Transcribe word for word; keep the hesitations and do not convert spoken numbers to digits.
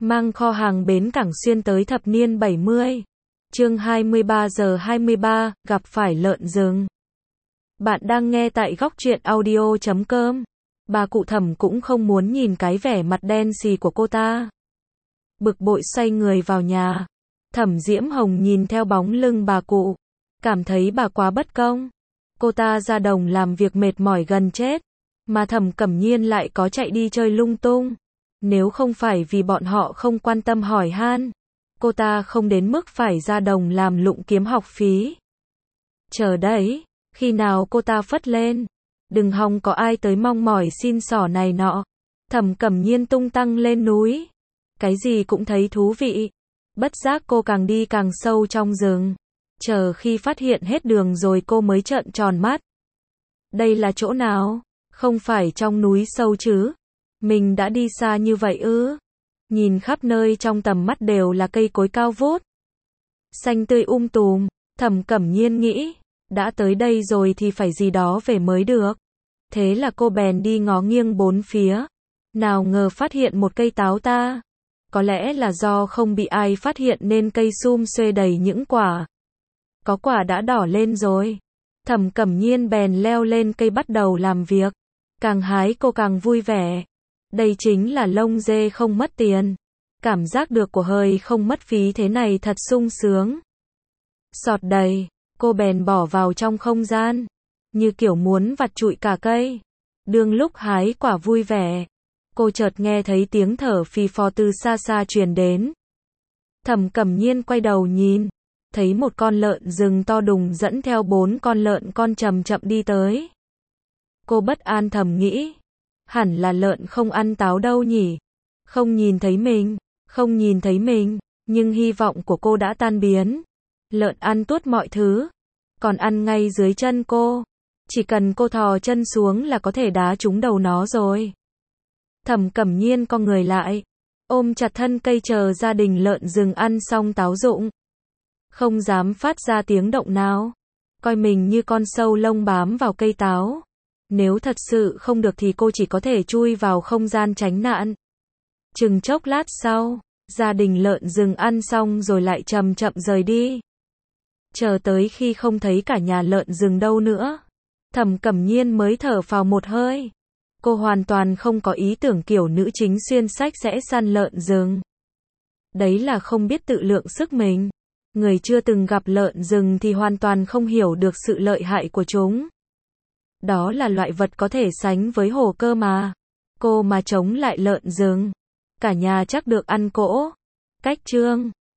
Mang kho hàng bến Cảng Xuyên tới thập niên bảy mươi. Chương hai mươi ba giờ hai mươi ba, gặp phải lợn rừng. Bạn đang nghe tại góc truyện audio chấm com. Bà cụ Thẩm cũng không muốn nhìn cái vẻ mặt đen xì của cô ta. Bực bội xoay người vào nhà. Thẩm Diễm Hồng nhìn theo bóng lưng bà cụ, cảm thấy bà quá bất công. Cô ta ra đồng làm việc mệt mỏi gần chết, mà Thẩm Cẩm Nhiên lại có chạy đi chơi lung tung. Nếu không phải vì bọn họ không quan tâm hỏi han, cô ta không đến mức phải ra đồng làm lụng kiếm học phí. Chờ đấy, khi nào cô ta phất lên, đừng hòng có ai tới mong mỏi xin xỏ này nọ. Thẩm Cẩm Nhiên tung tăng lên núi, cái gì cũng thấy thú vị. Bất giác cô càng đi càng sâu trong rừng. Chờ khi phát hiện hết đường rồi cô mới trợn tròn mắt. Đây là chỗ nào? Không phải trong núi sâu chứ? Mình đã đi xa như vậy ư? Nhìn khắp nơi trong tầm mắt đều là cây cối cao vút, xanh tươi um tùm. Thẩm Cẩm Nhiên nghĩ, đã tới đây rồi thì phải gì đó về mới được. Thế là cô bèn đi ngó nghiêng bốn phía. Nào ngờ phát hiện một cây táo ta. Có lẽ là do không bị ai phát hiện nên cây sum xuê đầy những quả. Có quả đã đỏ lên rồi. Thẩm Cẩm Nhiên bèn leo lên cây bắt đầu làm việc. Càng hái cô càng vui vẻ. Đây chính là lông dê không mất tiền. Cảm giác được của hời không mất phí thế này thật sung sướng. Sọt đầy, cô bèn bỏ vào trong không gian, như kiểu muốn vặt trụi cả cây. Đương lúc hái quả vui vẻ, cô chợt nghe thấy tiếng thở phì phò từ xa xa truyền đến. Thẩm Cẩm Nhiên quay đầu nhìn, thấy một con lợn rừng to đùng dẫn theo bốn con lợn con chậm chậm đi tới. Cô bất an thầm nghĩ, hẳn là lợn không ăn táo đâu nhỉ? Không nhìn thấy mình, không nhìn thấy mình, nhưng hy vọng của cô đã tan biến. Lợn ăn tuốt mọi thứ, còn ăn ngay dưới chân cô. Chỉ cần cô thò chân xuống là có thể đá trúng đầu nó rồi. Thẩm Cẩm Nhiên co người lại, ôm chặt thân cây chờ gia đình lợn rừng ăn xong táo rụng. Không dám phát ra tiếng động nào, coi mình như con sâu lông bám vào cây táo. Nếu thật sự không được thì cô chỉ có thể chui vào không gian tránh nạn. Chừng chốc lát sau, gia đình lợn rừng ăn xong rồi lại chậm chậm rời đi. Chờ tới khi không thấy cả nhà lợn rừng đâu nữa, Thẩm Cẩm Nhiên mới thở phào một hơi. Cô hoàn toàn không có ý tưởng kiểu nữ chính xuyên sách sẽ săn lợn rừng. Đấy là không biết tự lượng sức mình. Người chưa từng gặp lợn rừng thì hoàn toàn không hiểu được sự lợi hại của chúng. Đó là loại vật có thể sánh với hổ cơ mà. Cô mà chống lại lợn rừng, cả nhà chắc được ăn cỗ. Cách chương